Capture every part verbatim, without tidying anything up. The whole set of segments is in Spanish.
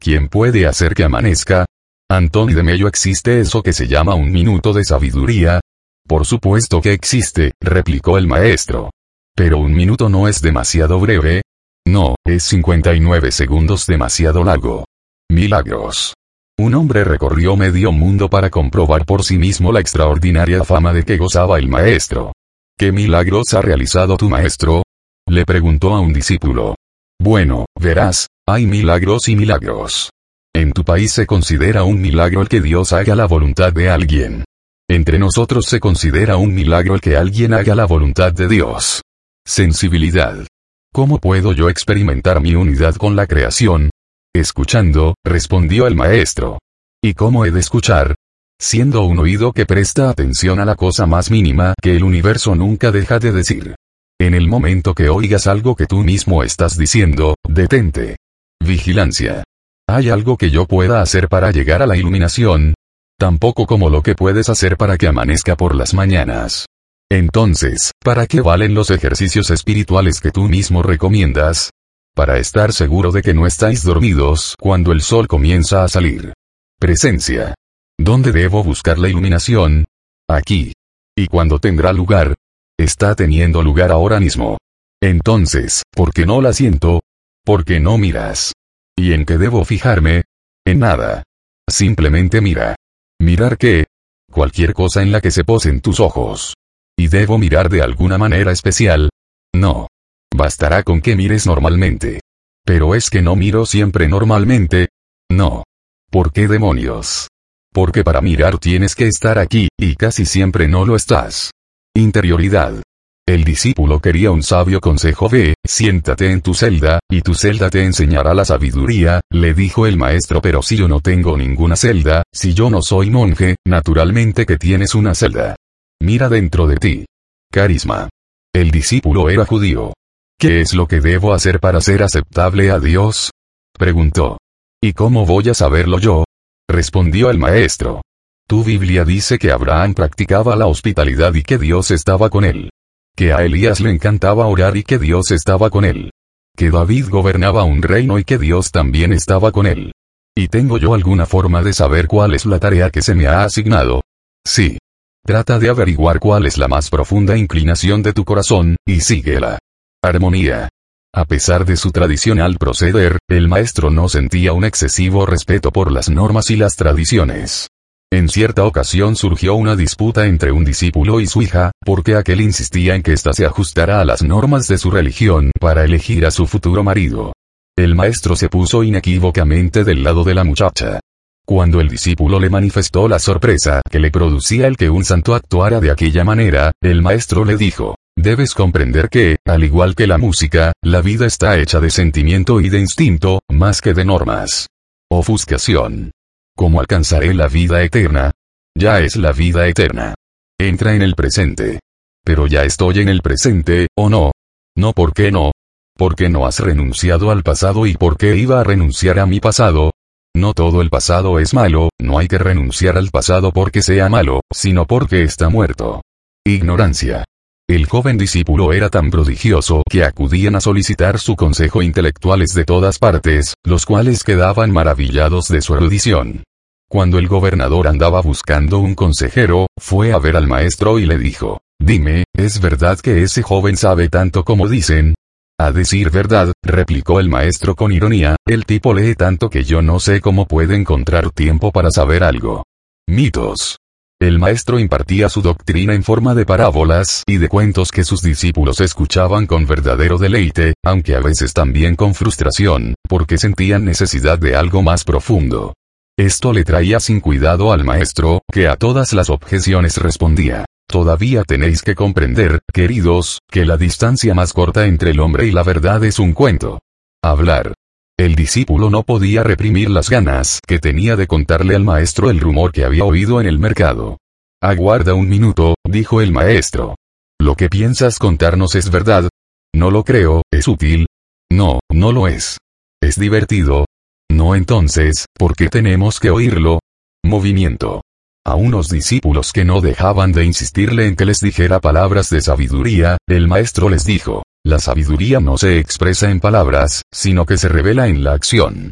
¿Quién puede hacer que amanezca? Antoni de Mello, ¿existe eso que se llama un minuto de sabiduría? Por supuesto que existe, replicó el maestro. Pero un minuto no es demasiado breve. No, es cincuenta y nueve segundos demasiado largo. Milagros. Un hombre recorrió medio mundo para comprobar por sí mismo la extraordinaria fama de que gozaba el maestro. ¿Qué milagros ha realizado tu maestro? Le preguntó a un discípulo. Bueno, verás, hay milagros y milagros. En tu país se considera un milagro el que Dios haga la voluntad de alguien. Entre nosotros se considera un milagro el que alguien haga la voluntad de Dios. Sensibilidad. ¿Cómo puedo yo experimentar mi unidad con la creación? Escuchando, respondió el maestro. ¿Y cómo he de escuchar? Siendo un oído que presta atención a la cosa más mínima que el universo nunca deja de decir. En el momento que oigas algo que tú mismo estás diciendo, detente. Vigilancia. ¿Hay algo que yo pueda hacer para llegar a la iluminación? Tampoco como lo que puedes hacer para que amanezca por las mañanas. Entonces, ¿para qué valen los ejercicios espirituales que tú mismo recomiendas? Para estar seguro de que no estáis dormidos cuando el sol comienza a salir. Presencia. ¿Dónde debo buscar la iluminación? Aquí. ¿Y cuándo tendrá lugar? Está teniendo lugar ahora mismo. Entonces, ¿por qué no la siento? ¿Por qué no miras? ¿Y en qué debo fijarme? En nada. Simplemente mira. ¿Mirar qué? Cualquier cosa en la que se posen tus ojos. ¿Y debo mirar de alguna manera especial? No. Bastará con que mires normalmente. ¿Pero es que no miro siempre normalmente? No. ¿Por qué demonios? Porque para mirar tienes que estar aquí, y casi siempre no lo estás. Interioridad. El discípulo quería un sabio consejo. Ve, siéntate en tu celda, y tu celda te enseñará la sabiduría, le dijo el maestro. Pero si yo no tengo ninguna celda, si yo no soy monje, naturalmente que tienes una celda. Mira dentro de ti. Carisma. El discípulo era judío. ¿Qué es lo que debo hacer para ser aceptable a Dios? Preguntó. ¿Y cómo voy a saberlo yo? Respondió el maestro. Tu Biblia dice que Abraham practicaba la hospitalidad y que Dios estaba con él. Que a Elías le encantaba orar y que Dios estaba con él. Que David gobernaba un reino y que Dios también estaba con él. ¿Y tengo yo alguna forma de saber cuál es la tarea que se me ha asignado? Sí. Trata de averiguar cuál es la más profunda inclinación de tu corazón, y síguela. Armonía. A pesar de su tradicional proceder, el maestro no sentía un excesivo respeto por las normas y las tradiciones. En cierta ocasión surgió una disputa entre un discípulo y su hija, porque aquel insistía en que ésta se ajustara a las normas de su religión para elegir a su futuro marido. El maestro se puso inequívocamente del lado de la muchacha. Cuando el discípulo le manifestó la sorpresa que le producía el que un santo actuara de aquella manera, el maestro le dijo: debes comprender que, al igual que la música, la vida está hecha de sentimiento y de instinto, más que de normas. Ofuscación. ¿Cómo alcanzaré la vida eterna? Ya es la vida eterna. Entra en el presente. Pero ya estoy en el presente, ¿o no? No, ¿por qué no? ¿Por qué no has renunciado al pasado y por qué iba a renunciar a mi pasado? No todo el pasado es malo, no hay que renunciar al pasado porque sea malo, sino porque está muerto. Ignorancia. El joven discípulo era tan prodigioso que acudían a solicitar su consejo intelectuales de todas partes, los cuales quedaban maravillados de su erudición. Cuando el gobernador andaba buscando un consejero, fue a ver al maestro y le dijo: dime, ¿es verdad que ese joven sabe tanto como dicen? A decir verdad, replicó el maestro con ironía, el tipo lee tanto que yo no sé cómo puede encontrar tiempo para saber algo. Mitos. El maestro impartía su doctrina en forma de parábolas y de cuentos que sus discípulos escuchaban con verdadero deleite, aunque a veces también con frustración, porque sentían necesidad de algo más profundo. Esto le traía sin cuidado al maestro, que a todas las objeciones respondía: todavía tenéis que comprender, queridos, que la distancia más corta entre el hombre y la verdad es un cuento. Hablar. El discípulo no podía reprimir las ganas que tenía de contarle al maestro el rumor que había oído en el mercado. Aguarda un minuto, dijo el maestro. ¿Lo que piensas contarnos es verdad? No lo creo, ¿es útil? No, no lo es. ¿Es divertido? No, entonces, ¿por qué tenemos que oírlo? Movimiento. A unos discípulos que no dejaban de insistirle en que les dijera palabras de sabiduría, el maestro les dijo: la sabiduría no se expresa en palabras, sino que se revela en la acción.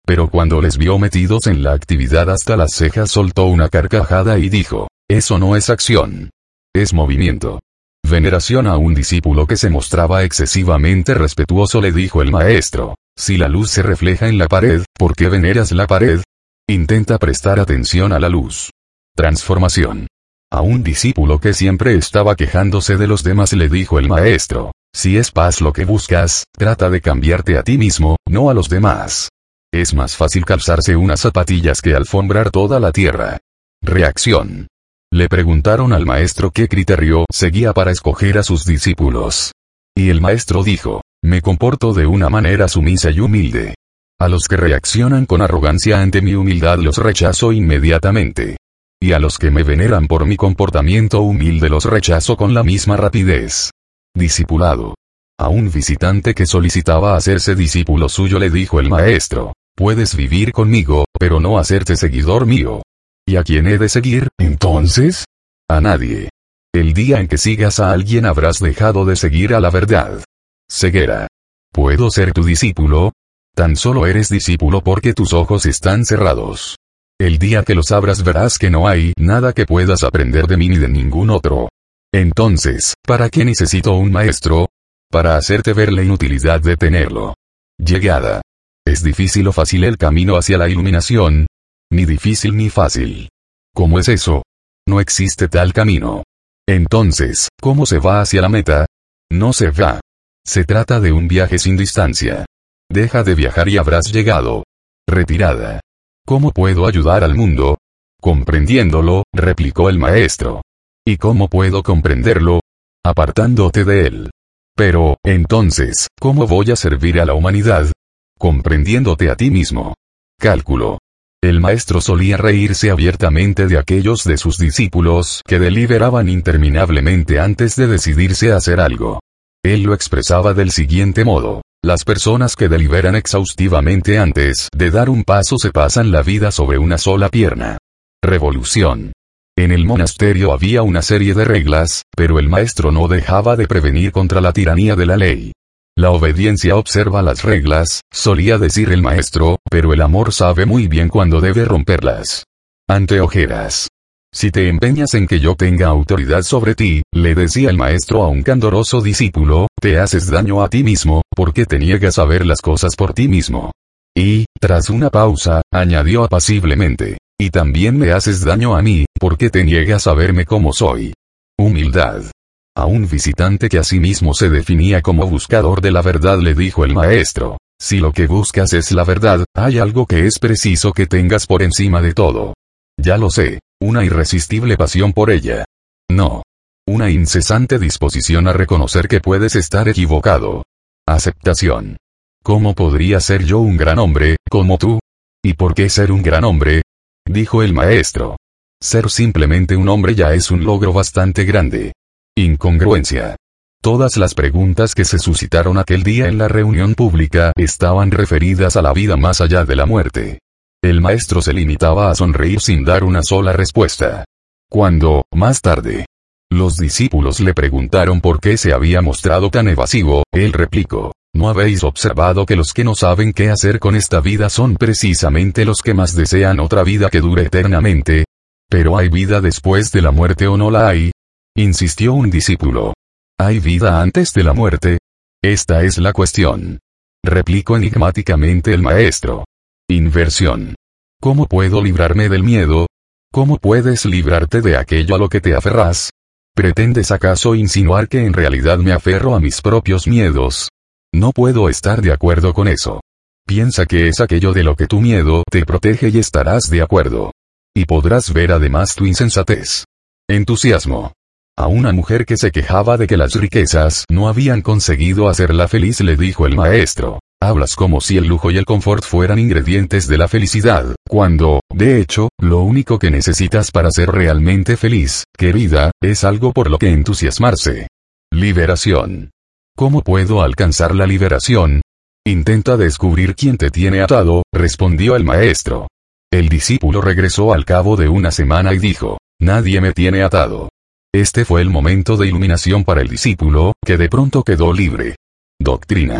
Pero cuando les vio metidos en la actividad hasta las cejas soltó una carcajada y dijo, eso no es acción. Es movimiento. Veneración a un discípulo que se mostraba excesivamente respetuoso le dijo el maestro, si la luz se refleja en la pared, ¿por qué veneras la pared? Intenta prestar atención a la luz. Transformación. A un discípulo que siempre estaba quejándose de los demás le dijo el maestro, si es paz lo que buscas, trata de cambiarte a ti mismo, no a los demás. Es más fácil calzarse unas zapatillas que alfombrar toda la tierra. Reacción. Le preguntaron al maestro qué criterio seguía para escoger a sus discípulos. Y el maestro dijo, me comporto de una manera sumisa y humilde. A los que reaccionan con arrogancia ante mi humildad los rechazo inmediatamente. Y a los que me veneran por mi comportamiento humilde los rechazo con la misma rapidez. Discipulado. A un visitante que solicitaba hacerse discípulo suyo le dijo el maestro, puedes vivir conmigo, pero no hacerte seguidor mío. ¿Y a quién he de seguir, entonces? A nadie. El día en que sigas a alguien habrás dejado de seguir a la verdad. Ceguera. ¿Puedo ser tu discípulo? Tan solo eres discípulo porque tus ojos están cerrados. El día que los abras verás que no hay nada que puedas aprender de mí ni de ningún otro. Entonces, ¿para qué necesito un maestro? Para hacerte ver la inutilidad de tenerlo. Llegada. ¿Es difícil o fácil el camino hacia la iluminación? Ni difícil ni fácil. ¿Cómo es eso? No existe tal camino. Entonces, ¿cómo se va hacia la meta? No se va. Se trata de un viaje sin distancia. Deja de viajar y habrás llegado. Retirada. ¿Cómo puedo ayudar al mundo? Comprendiéndolo, replicó el maestro. ¿Y cómo puedo comprenderlo? Apartándote de él. Pero, entonces, ¿cómo voy a servir a la humanidad? Comprendiéndote a ti mismo. Cálculo. El maestro solía reírse abiertamente de aquellos de sus discípulos que deliberaban interminablemente antes de decidirse a hacer algo. Él lo expresaba del siguiente modo. Las personas que deliberan exhaustivamente antes de dar un paso se pasan la vida sobre una sola pierna. Revolución. En el monasterio había una serie de reglas, pero el maestro no dejaba de prevenir contra la tiranía de la ley. La obediencia observa las reglas, solía decir el maestro, pero el amor sabe muy bien cuándo debe romperlas. Anteojeras. Si te empeñas en que yo tenga autoridad sobre ti, le decía el maestro a un candoroso discípulo, te haces daño a ti mismo, porque te niegas a ver las cosas por ti mismo. Y, tras una pausa, añadió apaciblemente, y también me haces daño a mí, porque te niegas a verme como soy. Humildad. A un visitante que a sí mismo se definía como buscador de la verdad le dijo el maestro, si lo que buscas es la verdad, hay algo que es preciso que tengas por encima de todo. Ya lo sé, una irresistible pasión por ella. No. Una incesante disposición a reconocer que puedes estar equivocado. Aceptación. ¿Cómo podría ser yo un gran hombre, como tú? ¿Y por qué ser un gran hombre? Dijo el maestro. Ser simplemente un hombre ya es un logro bastante grande. Incongruencia. Todas las preguntas que se suscitaron aquel día en la reunión pública estaban referidas a la vida más allá de la muerte. El maestro se limitaba a sonreír sin dar una sola respuesta. Cuando, más tarde, los discípulos le preguntaron por qué se había mostrado tan evasivo, él replicó, ¿no habéis observado que los que no saben qué hacer con esta vida son precisamente los que más desean otra vida que dure eternamente? ¿Pero hay vida después de la muerte o no la hay? Insistió un discípulo. ¿Hay vida antes de la muerte? Esta es la cuestión. Replicó enigmáticamente el maestro. Inversión. ¿Cómo puedo librarme del miedo? ¿Cómo puedes librarte de aquello a lo que te aferras? ¿Pretendes acaso insinuar que en realidad me aferro a mis propios miedos? No puedo estar de acuerdo con eso. Piensa que es aquello de lo que tu miedo te protege y estarás de acuerdo. Y podrás ver además tu insensatez. Entusiasmo. A una mujer que se quejaba de que las riquezas no habían conseguido hacerla feliz le dijo el maestro, hablas como si el lujo y el confort fueran ingredientes de la felicidad, cuando, de hecho, lo único que necesitas para ser realmente feliz, querida, es algo por lo que entusiasmarse. Liberación. ¿Cómo puedo alcanzar la liberación? Intenta descubrir quién te tiene atado, respondió el maestro. El discípulo regresó al cabo de una semana y dijo, nadie me tiene atado. Este fue el momento de iluminación para el discípulo, que de pronto quedó libre. Doctrina.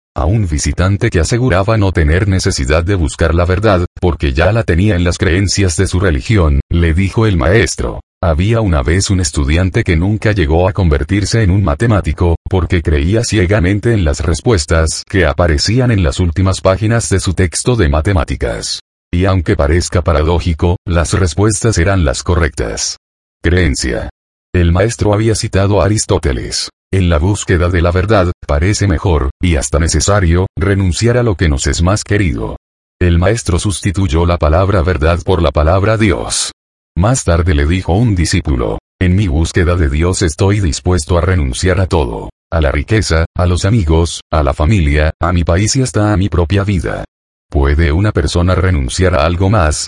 A un visitante que aseguraba no tener necesidad de buscar la verdad, porque ya la tenía en las creencias de su religión, le dijo el maestro: había una vez un estudiante que nunca llegó a convertirse en un matemático, porque creía ciegamente en las respuestas que aparecían en las últimas páginas de su texto de matemáticas. Y aunque parezca paradójico, las respuestas eran las correctas. Creencia. El maestro había citado a Aristóteles: en la búsqueda de la verdad, parece mejor, y hasta necesario, renunciar a lo que nos es más querido. El maestro sustituyó la palabra verdad por la palabra Dios. Más tarde le dijo un discípulo: en mi búsqueda de Dios estoy dispuesto a renunciar a todo, a la riqueza, a los amigos, a la familia, a mi país y hasta a mi propia vida. ¿Puede una persona renunciar a algo más?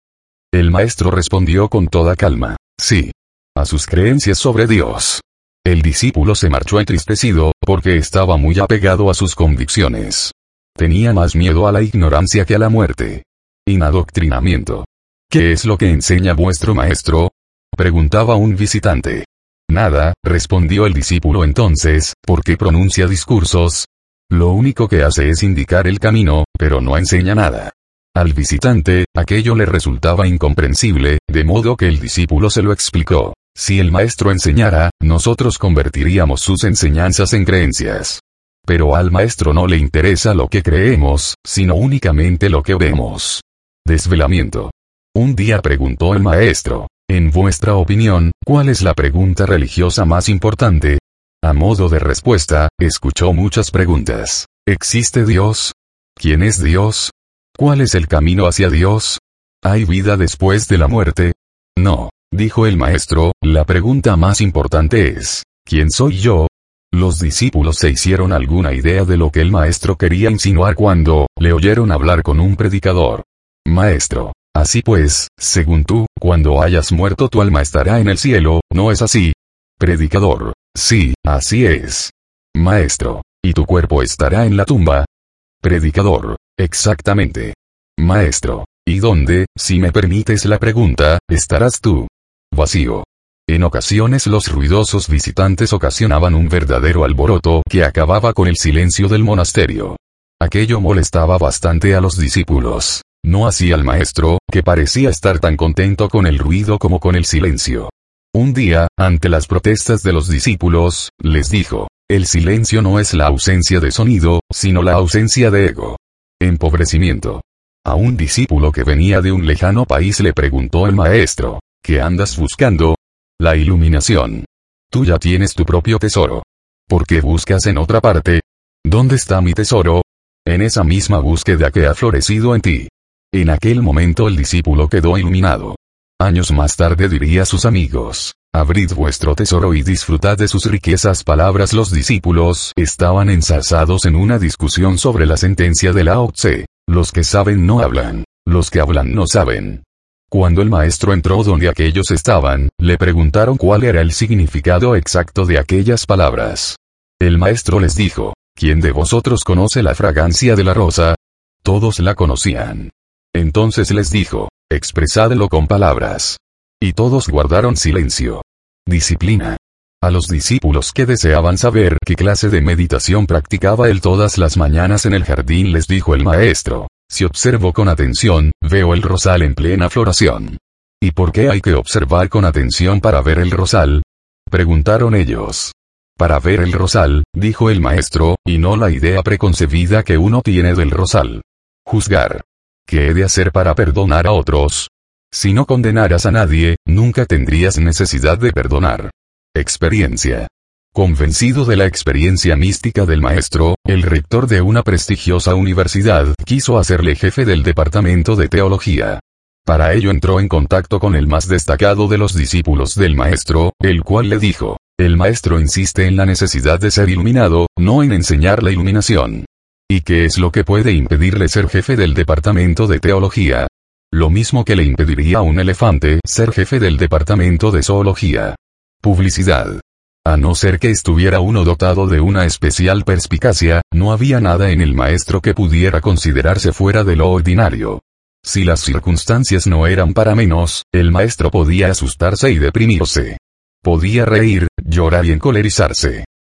El maestro respondió con toda calma: sí. A sus creencias sobre Dios. El discípulo se marchó entristecido, porque estaba muy apegado a sus convicciones. Tenía más miedo a la ignorancia que a la muerte. Inadoctrinamiento. ¿Qué es lo que enseña vuestro maestro?, preguntaba un visitante. Nada, respondió el discípulo entonces, ¿por qué pronuncia discursos? Lo único que hace es indicar el camino, pero no enseña nada. Al visitante, aquello le resultaba incomprensible, de modo que el discípulo se lo explicó. Si el maestro enseñara, nosotros convertiríamos sus enseñanzas en creencias. Pero al maestro no le interesa lo que creemos, sino únicamente lo que vemos. Desvelamiento. Un día preguntó el maestro: en vuestra opinión, ¿cuál es la pregunta religiosa más importante? A modo de respuesta, escuchó muchas preguntas. ¿Existe Dios? ¿Quién es Dios? ¿Cuál es el camino hacia Dios? ¿Hay vida después de la muerte? No, dijo el maestro, la pregunta más importante es: ¿quién soy yo? Los discípulos se hicieron alguna idea de lo que el maestro quería insinuar cuando le oyeron hablar con un predicador. Maestro, así pues, según tú, cuando hayas muerto tu alma estará en el cielo, ¿no es así? Predicador: sí, así es. Maestro: ¿y tu cuerpo estará en la tumba? Predicador: exactamente. Maestro: ¿y dónde, si me permites la pregunta, estarás tú? Vacío. En ocasiones los ruidosos visitantes ocasionaban un verdadero alboroto que acababa con el silencio del monasterio. Aquello molestaba bastante a los discípulos, no así al maestro, que parecía estar tan contento con el ruido como con el silencio. Un día, ante las protestas de los discípulos, les dijo: el silencio no es la ausencia de sonido, sino la ausencia de ego. Empobrecimiento. A un discípulo que venía de un lejano país le preguntó el maestro: ¿qué andas buscando? La iluminación. Tú ya tienes tu propio tesoro. ¿Por qué buscas en otra parte? ¿Dónde está mi tesoro? En esa misma búsqueda que ha florecido en ti. En aquel momento el discípulo quedó iluminado. Años más tarde diría a sus amigos: abrid vuestro tesoro y disfrutad de sus riquezas. Palabras. Los discípulos estaban enzarzados en una discusión sobre la sentencia de Lao Tse: los que saben no hablan, los que hablan no saben. Cuando el maestro entró donde aquellos estaban, le preguntaron cuál era el significado exacto de aquellas palabras. El maestro les dijo: ¿quién de vosotros conoce la fragancia de la rosa? Todos la conocían. Entonces les dijo: expresadlo con palabras. Y todos guardaron silencio. Disciplina. A los discípulos que deseaban saber qué clase de meditación practicaba él todas las mañanas en el jardín les dijo el maestro: si observo con atención, veo el rosal en plena floración. ¿Y por qué hay que observar con atención para ver el rosal?, preguntaron ellos. Para ver el rosal, dijo el maestro, y no la idea preconcebida que uno tiene del rosal. Juzgar. ¿Qué he de hacer para perdonar a otros? Si no condenaras a nadie, nunca tendrías necesidad de perdonar. Experiencia. Convencido de la experiencia mística del maestro, el rector de una prestigiosa universidad quiso hacerle jefe del departamento de teología. Para ello entró en contacto con el más destacado de los discípulos del maestro, el cual le dijo: el maestro insiste en la necesidad de ser iluminado, no en enseñar la iluminación. ¿Y qué es lo que puede impedirle ser jefe del departamento de teología? Lo mismo que le impediría a un elefante ser jefe del departamento de zoología. Publicidad. A no ser que estuviera uno dotado de una especial perspicacia, no había nada en el maestro que pudiera considerarse fuera de lo ordinario. Si las circunstancias no eran para menos, el maestro podía asustarse y deprimirse. Podía reír, llorar y encolerizarse.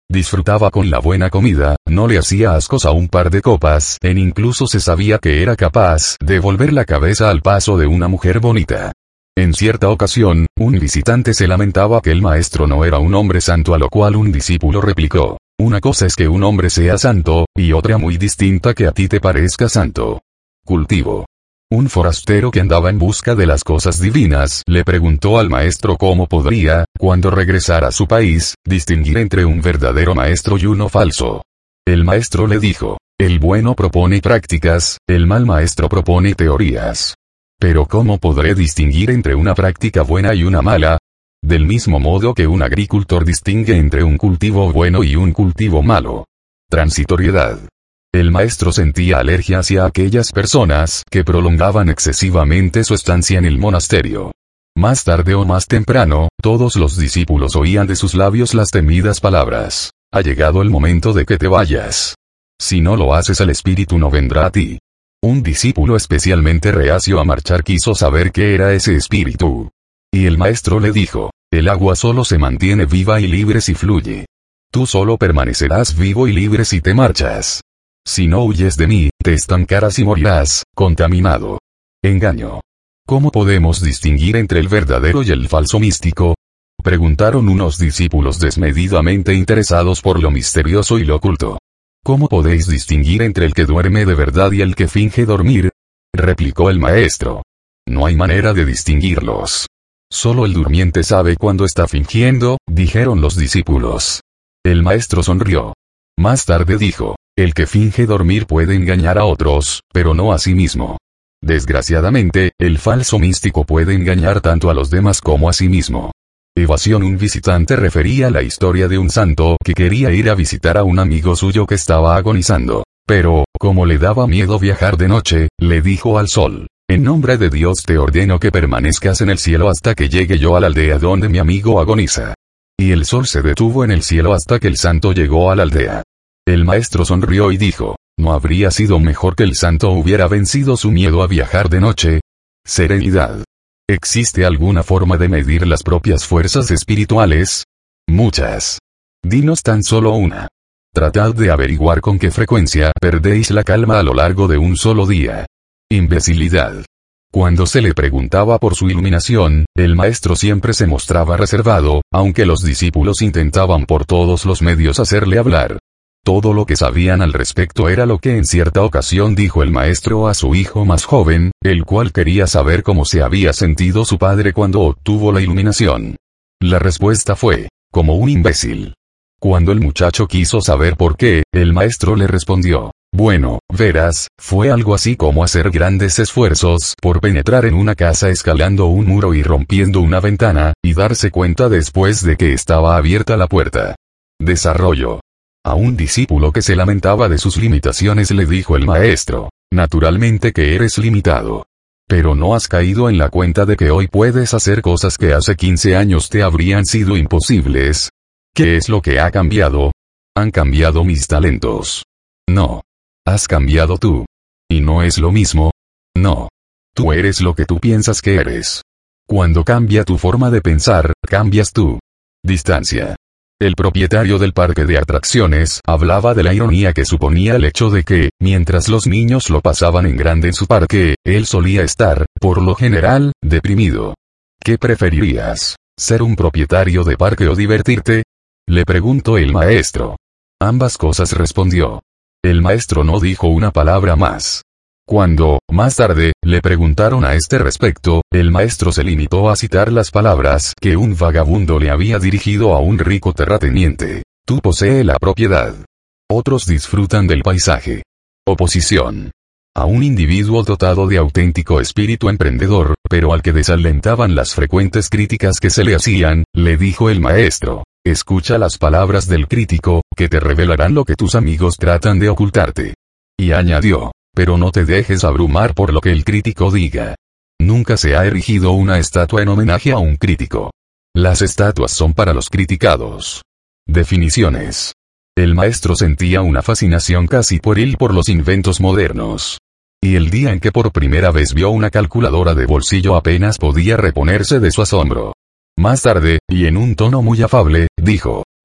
Disfrutaba con la buena comida, no le hacía ascos a un par de copas, e incluso se sabía que era capaz de volver la cabeza al paso de una mujer bonita. En cierta ocasión, un visitante se lamentaba que el maestro no era un hombre santo, a lo cual un discípulo replicó: una cosa es que un hombre sea santo, y otra muy distinta que a ti te parezca santo. Cultivo. Un forastero que andaba en busca de las cosas divinas le preguntó al maestro cómo podría, cuando regresara a su país, distinguir entre un verdadero maestro y uno falso. El maestro le dijo: el bueno propone prácticas, el mal maestro propone teorías. Pero ¿cómo podré distinguir entre una práctica buena y una mala? Del mismo modo que un agricultor distingue entre un cultivo bueno y un cultivo malo. Transitoriedad. El maestro sentía alergia hacia aquellas personas que prolongaban excesivamente su estancia en el monasterio. Más tarde o más temprano, todos los discípulos oían de sus labios las temidas palabras: ha llegado el momento de que te vayas. Si no lo haces, el espíritu no vendrá a ti. Un discípulo especialmente reacio a marchar quiso saber qué era ese espíritu. Y el maestro le dijo: el agua solo se mantiene viva y libre si fluye. Tú solo permanecerás vivo y libre si te marchas. Si no huyes de mí, te estancarás y morirás, contaminado. Engaño. ¿Cómo podemos distinguir entre el verdadero y el falso místico? Preguntaron unos discípulos desmedidamente interesados por lo misterioso y lo oculto. ¿Cómo podéis distinguir entre el que duerme de verdad y el que finge dormir? Replicó el maestro. No hay manera de distinguirlos. Solo el durmiente sabe cuándo está fingiendo, dijeron los discípulos. El maestro sonrió. Más tarde dijo: el que finge dormir puede engañar a otros, pero no a sí mismo. Desgraciadamente, el falso místico puede engañar tanto a los demás como a sí mismo. Evasión. Un visitante refería la historia de un santo que quería ir a visitar a un amigo suyo que estaba agonizando. Pero, como le daba miedo viajar de noche, le dijo al sol: en nombre de Dios te ordeno que permanezcas en el cielo hasta que llegue yo a la aldea donde mi amigo agoniza. Y el sol se detuvo en el cielo hasta que el santo llegó a la aldea. El maestro sonrió y dijo: ¿no habría sido mejor que el santo hubiera vencido su miedo a viajar de noche? Serenidad. ¿Existe alguna forma de medir las propias fuerzas espirituales? Muchas. Dinos tan solo una. Tratad de averiguar con qué frecuencia perdéis la calma a lo largo de un solo día. Imbecilidad. Cuando se le preguntaba por su iluminación, el maestro siempre se mostraba reservado, aunque los discípulos intentaban por todos los medios hacerle hablar. Todo lo que sabían al respecto era lo que en cierta ocasión dijo el maestro a su hijo más joven, el cual quería saber cómo se había sentido su padre cuando obtuvo la iluminación. La respuesta fue: como un imbécil. Cuando el muchacho quiso saber por qué, el maestro le respondió: bueno, verás, fue algo así como hacer grandes esfuerzos por penetrar en una casa escalando un muro y rompiendo una ventana, y darse cuenta después de que estaba abierta la puerta. Desarrollo. A un discípulo que se lamentaba de sus limitaciones le dijo el maestro: naturalmente que eres limitado. Pero no has caído en la cuenta de que hoy puedes hacer cosas que hace quince años te habrían sido imposibles. ¿Qué es lo que ha cambiado? Han cambiado mis talentos. No. Has cambiado tú. ¿Y no es lo mismo? No. Tú eres lo que tú piensas que eres. Cuando cambia tu forma de pensar, cambias tú. Distancia. El propietario del parque de atracciones hablaba de la ironía que suponía el hecho de que, mientras los niños lo pasaban en grande en su parque, él solía estar, por lo general, deprimido. ¿Qué preferirías? ¿Ser un propietario de parque o divertirte? Le preguntó el maestro. Ambas cosas, respondió. El maestro no dijo una palabra más. Cuando, más tarde, le preguntaron a este respecto, el maestro se limitó a citar las palabras que un vagabundo le había dirigido a un rico terrateniente. Tú posees la propiedad. Otros disfrutan del paisaje. Oposición. A un individuo dotado de auténtico espíritu emprendedor, pero al que desalentaban las frecuentes críticas que se le hacían, le dijo el maestro: escucha las palabras del crítico, que te revelarán lo que tus amigos tratan de ocultarte. Y añadió: pero no te dejes abrumar por lo que el crítico diga. Nunca se ha erigido una estatua en homenaje a un crítico. Las estatuas son para los criticados. Definiciones. El maestro sentía una fascinación casi pueril por los inventos modernos. Y el día en que por primera vez vio una calculadora de bolsillo apenas podía reponerse de su asombro. Más tarde, y en un tono muy afable, dijo: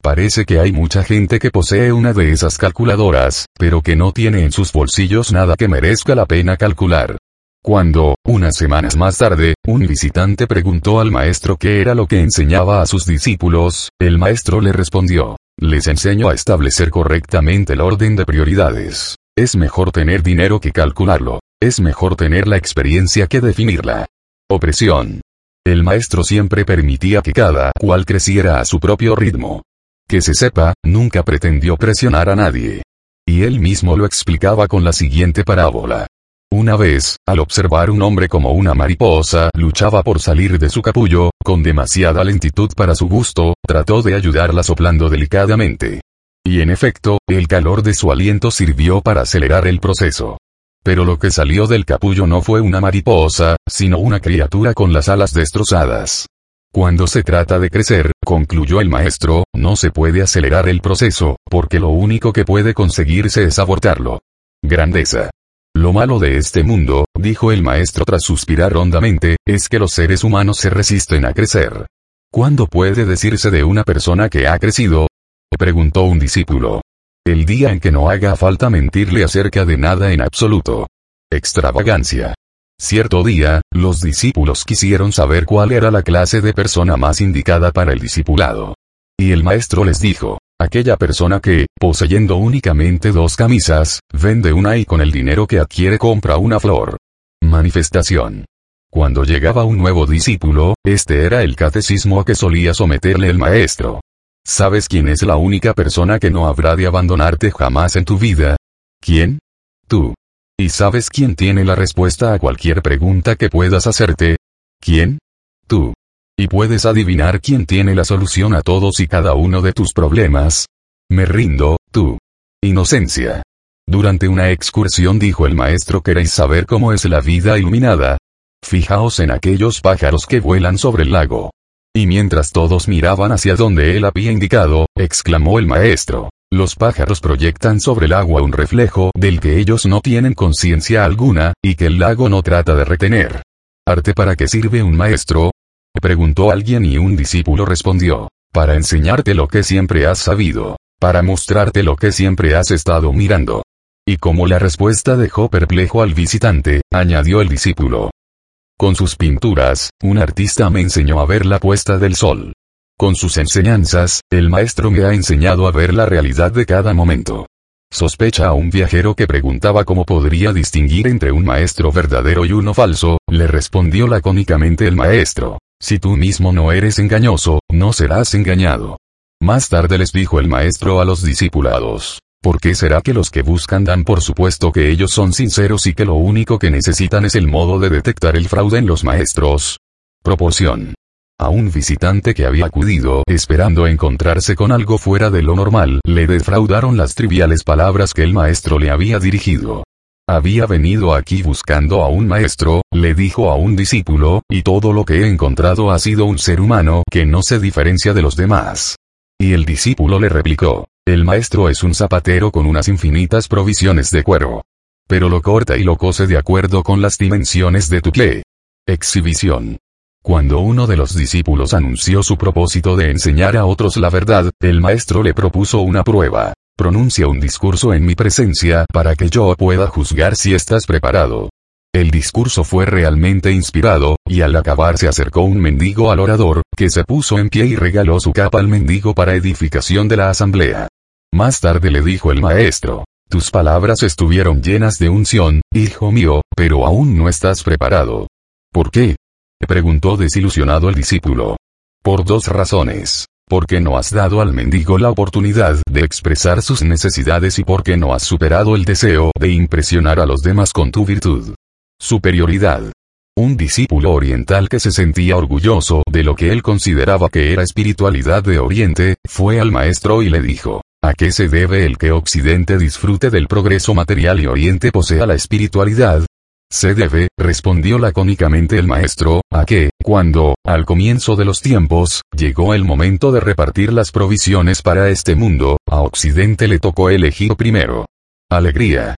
Parece que hay mucha gente que posee una de esas calculadoras, pero que no tiene en sus bolsillos nada que merezca la pena calcular. Cuando, unas semanas más tarde, un visitante preguntó al maestro qué era lo que enseñaba a sus discípulos, el maestro le respondió: les enseño a establecer correctamente el orden de prioridades. Es mejor tener dinero que calcularlo. Es mejor tener la experiencia que definirla. Opresión. El maestro siempre permitía que cada cual creciera a su propio ritmo. Que se sepa, nunca pretendió presionar a nadie. Y él mismo lo explicaba con la siguiente parábola. Una vez, al observar un hombre como una mariposa luchaba por salir de su capullo, con demasiada lentitud para su gusto, trató de ayudarla soplando delicadamente. Y en efecto, el calor de su aliento sirvió para acelerar el proceso. Pero lo que salió del capullo no fue una mariposa, sino una criatura con las alas destrozadas. Cuando se trata de crecer, concluyó el maestro, no se puede acelerar el proceso, porque lo único que puede conseguirse es abortarlo. Grandeza. Lo malo de este mundo, dijo el maestro tras suspirar hondamente, es que los seres humanos se resisten a crecer. ¿Cuándo puede decirse de una persona que ha crecido? Preguntó un discípulo. El día en que no haga falta mentirle acerca de nada en absoluto. Extravagancia. Cierto día, los discípulos quisieron saber cuál era la clase de persona más indicada para el discipulado. Y el maestro les dijo: aquella persona que, poseyendo únicamente dos camisas, vende una y con el dinero que adquiere compra una flor. Manifestación. Cuando llegaba un nuevo discípulo, este era el catecismo a que solía someterle el maestro. ¿Sabes quién es la única persona que no habrá de abandonarte jamás en tu vida? ¿Quién? Tú. ¿Y sabes quién tiene la respuesta a cualquier pregunta que puedas hacerte? ¿Quién? Tú. ¿Y puedes adivinar quién tiene la solución a todos y cada uno de tus problemas? Me rindo, tú. Inocencia. Durante una excursión dijo el maestro: ¿queréis saber cómo es la vida iluminada? Fijaos en aquellos pájaros que vuelan sobre el lago. Y mientras todos miraban hacia donde él había indicado, exclamó el maestro: los pájaros proyectan sobre el agua un reflejo del que ellos no tienen conciencia alguna, y que el lago no trata de retener. ¿Arte para qué sirve un maestro? Preguntó alguien y un discípulo respondió: para enseñarte lo que siempre has sabido, para mostrarte lo que siempre has estado mirando. Y como la respuesta dejó perplejo al visitante, añadió el discípulo: con sus pinturas, un artista me enseñó a ver la puesta del sol. Con sus enseñanzas, el maestro me ha enseñado a ver la realidad de cada momento. Sospecha a un viajero que preguntaba cómo podría distinguir entre un maestro verdadero y uno falso, le respondió lacónicamente el maestro: si tú mismo no eres engañoso, no serás engañado. Más tarde les dijo el maestro a los discipulados: ¿por qué será que los que buscan dan por supuesto que ellos son sinceros y que lo único que necesitan es el modo de detectar el fraude en los maestros? Proporción. A un visitante que había acudido esperando encontrarse con algo fuera de lo normal, le defraudaron las triviales palabras que el maestro le había dirigido. Había venido aquí buscando a un maestro, le dijo a un discípulo, y todo lo que he encontrado ha sido un ser humano que no se diferencia de los demás. Y el discípulo le replicó: el maestro es un zapatero con unas infinitas provisiones de cuero. Pero lo corta y lo cose de acuerdo con las dimensiones de tu pie. Exhibición. Cuando uno de los discípulos anunció su propósito de enseñar a otros la verdad, el maestro le propuso una prueba. Pronuncia un discurso en mi presencia para que yo pueda juzgar si estás preparado. El discurso fue realmente inspirado, y al acabar se acercó un mendigo al orador, que se puso en pie y regaló su capa al mendigo para edificación de la asamblea. Más tarde le dijo el maestro: tus palabras estuvieron llenas de unción, hijo mío, pero aún no estás preparado. ¿Por qué?, preguntó desilusionado el discípulo. Por dos razones. Porque no has dado al mendigo la oportunidad de expresar sus necesidades y porque no has superado el deseo de impresionar a los demás con tu virtud. Superioridad. Un discípulo oriental que se sentía orgulloso de lo que él consideraba que era espiritualidad de Oriente, fue al maestro y le dijo: ¿a qué se debe el que Occidente disfrute del progreso material y Oriente posea la espiritualidad? Se debe, respondió lacónicamente el maestro, a que, cuando, al comienzo de los tiempos, llegó el momento de repartir las provisiones para este mundo, a Occidente le tocó elegir primero. Alegría.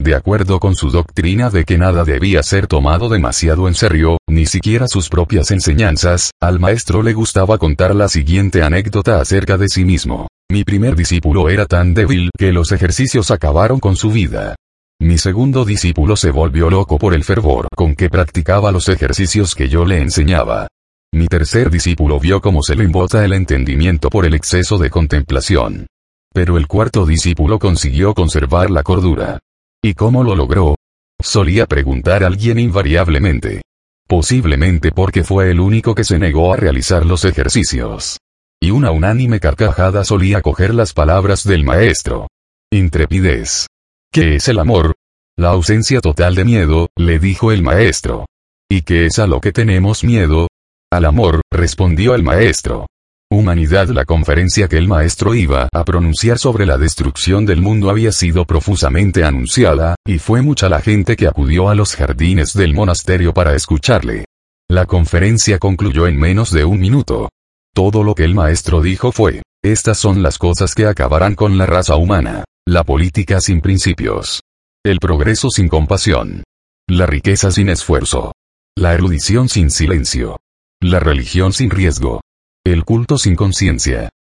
De acuerdo con su doctrina de que nada debía ser tomado demasiado en serio, ni siquiera sus propias enseñanzas, al maestro le gustaba contar la siguiente anécdota acerca de sí mismo. Mi primer discípulo era tan débil que los ejercicios acabaron con su vida. Mi segundo discípulo se volvió loco por el fervor con que practicaba los ejercicios que yo le enseñaba. Mi tercer discípulo vio cómo se le embota el entendimiento por el exceso de contemplación. Pero el cuarto discípulo consiguió conservar la cordura. ¿Y cómo lo logró? Solía preguntar a alguien invariablemente. Posiblemente porque fue el único que se negó a realizar los ejercicios. Y una unánime carcajada solía coger las palabras del maestro. Intrepidez. ¿Qué es el amor? La ausencia total de miedo, le dijo el maestro. ¿Y qué es a lo que tenemos miedo? Al amor, respondió el maestro. Humanidad. La conferencia que el maestro iba a pronunciar sobre la destrucción del mundo había sido profusamente anunciada, y fue mucha la gente que acudió a los jardines del monasterio para escucharle. La conferencia concluyó en menos de un minuto. Todo lo que el maestro dijo fue: estas son las cosas que acabarán con la raza humana. La política sin principios. El progreso sin compasión. La riqueza sin esfuerzo. La erudición sin silencio. La religión sin riesgo. El culto sin conciencia.